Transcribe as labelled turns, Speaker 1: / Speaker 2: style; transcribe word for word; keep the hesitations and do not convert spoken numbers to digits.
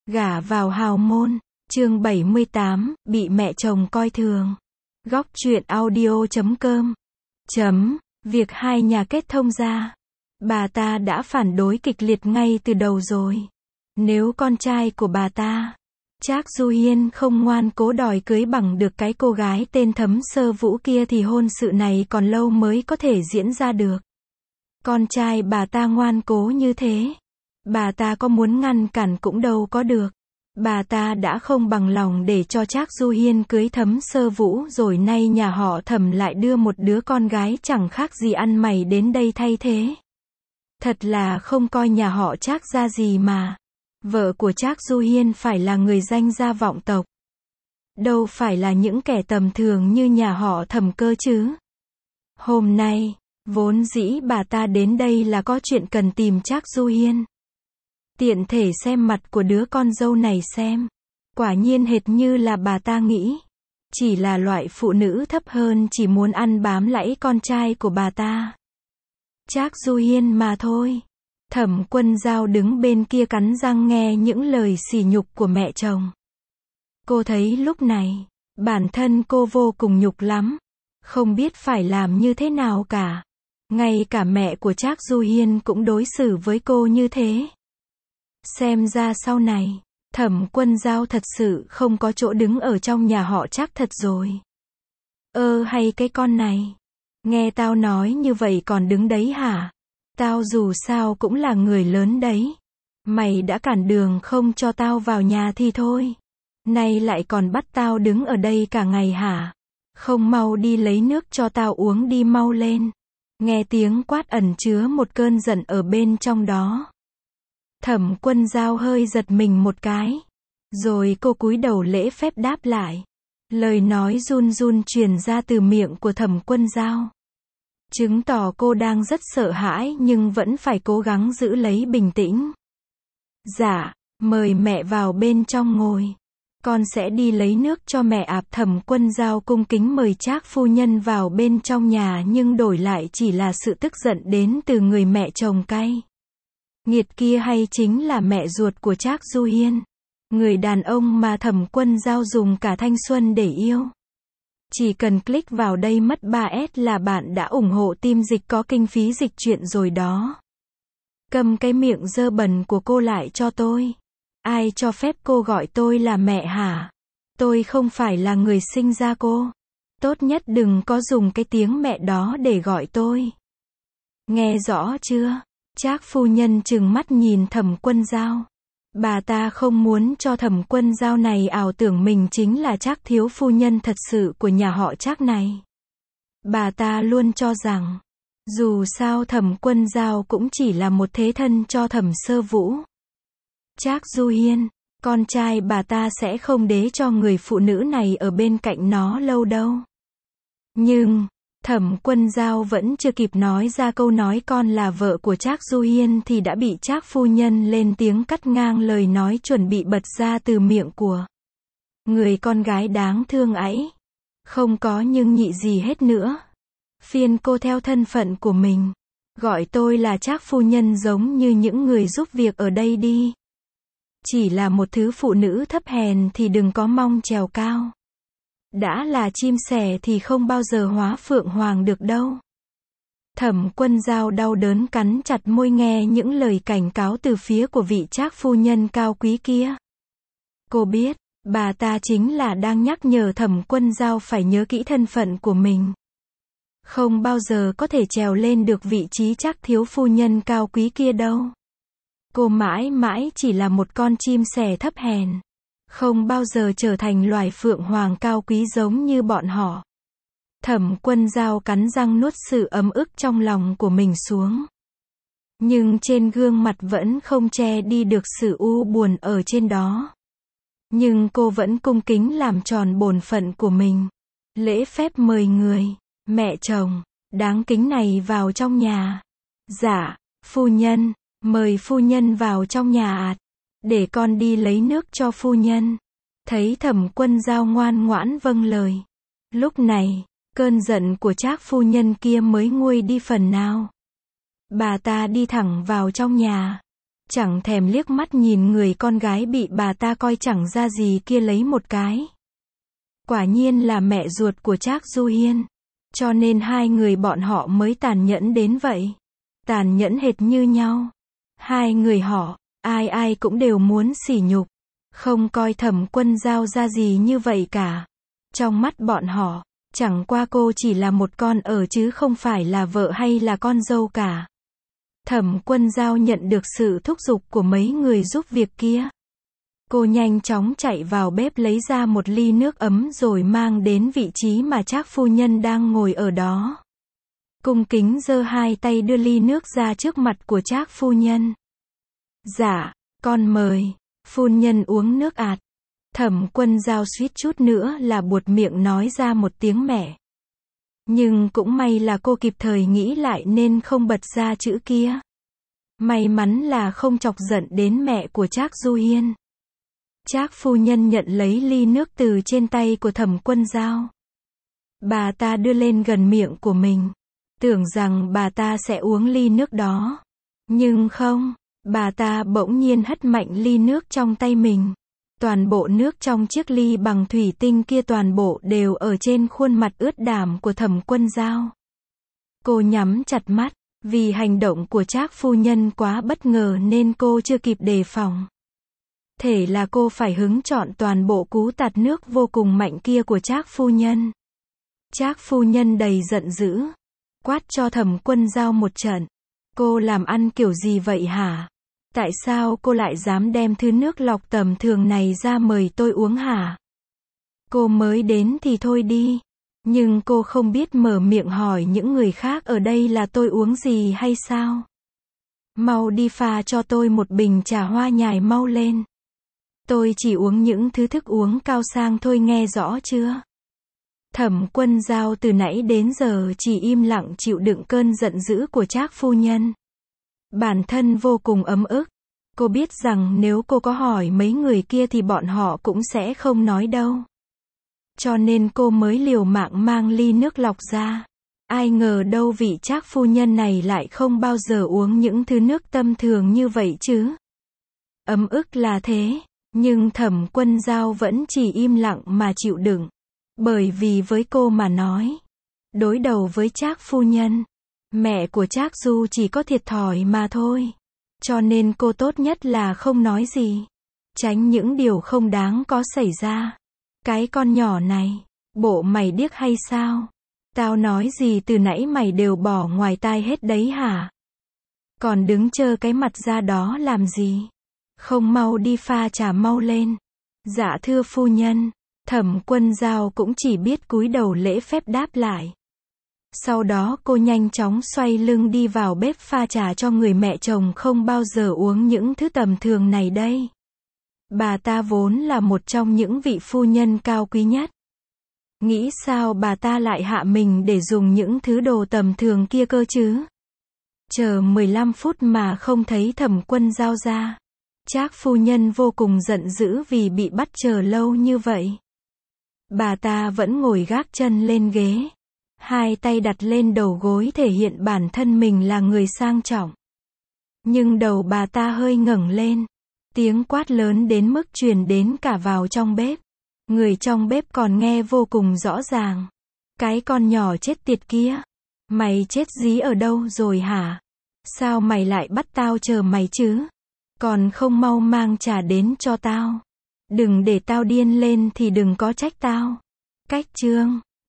Speaker 1: Gả vào hào môn, chương bảy mươi tám, bị mẹ chồng coi thường. Góc truyện audio chấm com. Chấm, việc hai nhà kết thông ra. Bà ta đã phản đối kịch liệt ngay từ đầu rồi. Nếu con trai của bà ta, Trác Du Hiên không ngoan cố đòi cưới bằng được cái cô gái tên Thấm Sơ Vũ kia thì hôn sự này còn lâu mới có thể diễn ra được. Con trai bà ta ngoan cố như thế, bà ta có muốn ngăn cản cũng đâu có được. Bà ta đã không bằng lòng để cho Trác Du Hiên cưới Thấm Sơ Vũ rồi nay nhà họ Thẩm lại đưa một đứa con gái chẳng khác gì ăn mày đến đây thay thế. Thật là không coi nhà họ Trác ra gì mà. Vợ của Trác Du Hiên phải là người danh gia vọng tộc. Đâu phải là những kẻ tầm thường như nhà họ Thẩm cơ chứ. Hôm nay, vốn dĩ bà ta đến đây là có chuyện cần tìm Trác Du Hiên. Tiện thể xem mặt của đứa con dâu này xem. Quả nhiên hệt như là bà ta nghĩ. Chỉ là loại phụ nữ thấp hơn chỉ muốn ăn bám lẫy con trai của bà ta. Trác Du Hiên mà thôi. Thẩm Quân Dao đứng bên kia cắn răng nghe những lời sỉ nhục của mẹ chồng. Cô thấy lúc này, bản thân cô vô cùng nhục lắm. Không biết phải làm như thế nào cả. Ngay cả mẹ của Trác Du Hiên cũng đối xử với cô như thế. Xem ra sau này, Thẩm Quân Dao thật sự không có chỗ đứng ở trong nhà họ Trác thật rồi. Ơ hay cái con này. Nghe tao nói như vậy còn đứng đấy hả? Tao dù sao cũng là người lớn đấy. Mày đã cản đường không cho tao vào nhà thì thôi. Nay lại còn bắt tao đứng ở đây cả ngày hả? Không mau đi lấy nước cho tao uống đi mau lên. Nghe tiếng quát ẩn chứa một cơn giận ở bên trong đó. Thẩm Quân Dao hơi giật mình một cái. Rồi cô cúi đầu lễ phép đáp lại. Lời nói run run truyền ra từ miệng của Thẩm Quân Dao. Chứng tỏ cô đang rất sợ hãi nhưng vẫn phải cố gắng giữ lấy bình tĩnh. Dạ, mời mẹ vào bên trong ngồi. Con sẽ đi lấy nước cho mẹ ạ. Thẩm Quân Dao cung kính mời Trác phu nhân vào bên trong nhà nhưng đổi lại chỉ là sự tức giận đến từ người mẹ chồng cay. Nghiệt kia hay chính là mẹ ruột của Trác Du Hiên. Người đàn ông mà Thẩm Quân Dao dùng cả thanh xuân để yêu. Chỉ cần click vào đây mất ba S là bạn đã ủng hộ team dịch có kinh phí dịch truyện rồi đó. Cầm cái miệng dơ bẩn của cô lại cho tôi. Ai cho phép cô gọi tôi là mẹ hả? Tôi không phải là người sinh ra cô. Tốt nhất đừng có dùng cái tiếng mẹ đó để gọi tôi. Nghe rõ chưa? Trác phu nhân trừng mắt nhìn Thẩm Quân Dao. Bà ta không muốn cho Thẩm Quân Dao này ảo tưởng mình chính là Trác thiếu phu nhân thật sự của nhà họ Trác này. Bà ta luôn cho rằng, dù sao Thẩm Quân Dao cũng chỉ là một thế thân cho Thẩm Sơ Vũ. Trác Du Hiên, con trai bà ta sẽ không để cho người phụ nữ này ở bên cạnh nó lâu đâu. Nhưng, Thẩm Quân Dao vẫn chưa kịp nói ra câu nói con là vợ của Trác Du Hiên thì đã bị Trác phu nhân lên tiếng cắt ngang lời nói chuẩn bị bật ra từ miệng của người con gái đáng thương ấy. Không có nhưng nhị gì hết nữa. Phiên cô theo thân phận của mình. Gọi tôi là Trác phu nhân giống như những người giúp việc ở đây đi. Chỉ là một thứ phụ nữ thấp hèn thì đừng có mong trèo cao. Đã là chim sẻ thì không bao giờ hóa phượng hoàng được đâu. Thẩm Quân Dao đau đớn cắn chặt môi nghe những lời cảnh cáo từ phía của vị Trác phu nhân cao quý kia. Cô biết, bà ta chính là đang nhắc nhở Thẩm Quân Dao phải nhớ kỹ thân phận của mình. Không bao giờ có thể trèo lên được vị trí Trác thiếu phu nhân cao quý kia đâu. Cô mãi mãi chỉ là một con chim sẻ thấp hèn. Không bao giờ trở thành loài phượng hoàng cao quý giống như bọn họ. Thẩm Quân Dao cắn răng nuốt sự ấm ức trong lòng của mình xuống. Nhưng trên gương mặt vẫn không che đi được sự u buồn ở trên đó. Nhưng cô vẫn cung kính làm tròn bổn phận của mình. Lễ phép mời người, mẹ chồng, đáng kính này vào trong nhà. Dạ, phu nhân, mời phu nhân vào trong nhà ạ. Để con đi lấy nước cho phu nhân. Thấy Thẩm Quân Dao ngoan ngoãn vâng lời. Lúc này, cơn giận của Trác phu nhân kia mới nguôi đi phần nào. Bà ta đi thẳng vào trong nhà. chẳng thèm liếc mắt nhìn người con gái bị bà ta coi chẳng ra gì kia lấy một cái. Quả nhiên là mẹ ruột của Trác Du Hiên. Cho nên hai người bọn họ mới tàn nhẫn đến vậy. Tàn nhẫn hệt như nhau. Hai người họ, ai ai cũng đều muốn sỉ nhục. Không coi Thẩm Quân Dao ra gì như vậy cả. Trong mắt bọn họ, chẳng qua cô chỉ là một con ở chứ không phải là vợ hay là con dâu cả. Thẩm Quân Dao nhận được sự thúc giục của mấy người giúp việc kia. Cô nhanh chóng chạy vào bếp lấy ra một ly nước ấm rồi mang đến vị trí mà Trác phu nhân đang ngồi ở đó. Cung kính giơ hai tay đưa ly nước ra trước mặt của Trác phu nhân. Dạ, con mời. Phu nhân uống nước ạt. Thẩm Quân Dao suýt chút nữa là buột miệng nói ra một tiếng mẹ. Nhưng cũng may là cô kịp thời nghĩ lại nên không bật ra chữ kia. May mắn là không chọc giận đến mẹ của Trác Du Hiên. Trác phu nhân nhận lấy ly nước từ trên tay của Thẩm Quân Dao. Bà ta đưa lên gần miệng của mình. Tưởng rằng bà ta sẽ uống ly nước đó. Nhưng không, bà ta bỗng nhiên hất mạnh ly nước trong tay mình. Toàn bộ nước trong chiếc ly bằng thủy tinh kia toàn bộ đều ở trên khuôn mặt ướt đàm của Thẩm Quân Dao. Cô nhắm chặt mắt, vì hành động của Trác phu nhân quá bất ngờ nên cô chưa kịp đề phòng. Thể là cô phải hứng chọn toàn bộ cú tạt nước vô cùng mạnh kia của Trác phu nhân. Trác phu nhân đầy giận dữ, quát cho Thẩm Quân Dao một trận. Cô làm ăn kiểu gì vậy hả? Tại sao cô lại dám đem thứ nước lọc tầm thường này ra mời tôi uống hả? Cô mới đến thì thôi đi. Nhưng cô không biết mở miệng hỏi những người khác ở đây là tôi uống gì hay sao? Mau đi pha cho tôi một bình trà hoa nhài mau lên. Tôi chỉ uống những thứ thức uống cao sang thôi nghe rõ chưa? Thẩm Quân Dao từ nãy đến giờ chỉ im lặng chịu đựng cơn giận dữ của Trác phu nhân. Bản thân vô cùng ấm ức. Cô biết rằng nếu cô có hỏi mấy người kia thì bọn họ cũng sẽ không nói đâu. Cho nên cô mới liều mạng mang ly nước lọc ra. Ai ngờ đâu vị Trác phu nhân này lại không bao giờ uống những thứ nước tầm thường như vậy chứ. Ấm ức là thế, nhưng Thẩm Quân Dao vẫn chỉ im lặng mà chịu đựng. Bởi vì với cô mà nói, đối đầu với Trác phu nhân, mẹ của Trác Du chỉ có thiệt thòi mà thôi. Cho nên cô tốt nhất là không nói gì. Tránh những điều không đáng có xảy ra. Cái con nhỏ này, bộ mày điếc hay sao? Tao nói gì từ nãy mày đều bỏ ngoài tai hết đấy hả? Còn đứng trơ cái mặt ra đó làm gì? Không mau đi pha trà mau lên. Dạ thưa phu nhân. Thẩm Quân Dao cũng chỉ biết cúi đầu lễ phép đáp lại. Sau đó cô nhanh chóng xoay lưng đi vào bếp pha trà cho người mẹ chồng không bao giờ uống những thứ tầm thường này đây. Bà ta vốn là một trong những vị phu nhân cao quý nhất. Nghĩ sao bà ta lại hạ mình để dùng những thứ đồ tầm thường kia cơ chứ? Chờ mười lăm phút mà không thấy Thẩm Quân Dao ra. Trác phu nhân vô cùng giận dữ vì bị bắt chờ lâu như vậy. Bà ta vẫn ngồi gác chân lên ghế. Hai tay đặt lên đầu gối thể hiện bản thân mình là người sang trọng. Nhưng đầu bà ta hơi ngẩng lên. Tiếng quát lớn đến mức truyền đến cả vào trong bếp. Người trong bếp còn nghe vô cùng rõ ràng. Cái con nhỏ chết tiệt kia. Mày chết dí ở đâu rồi hả? Sao mày lại bắt tao chờ mày chứ? Còn không mau mang trà đến cho tao. Đừng để tao điên lên thì đừng có trách tao. Cách chương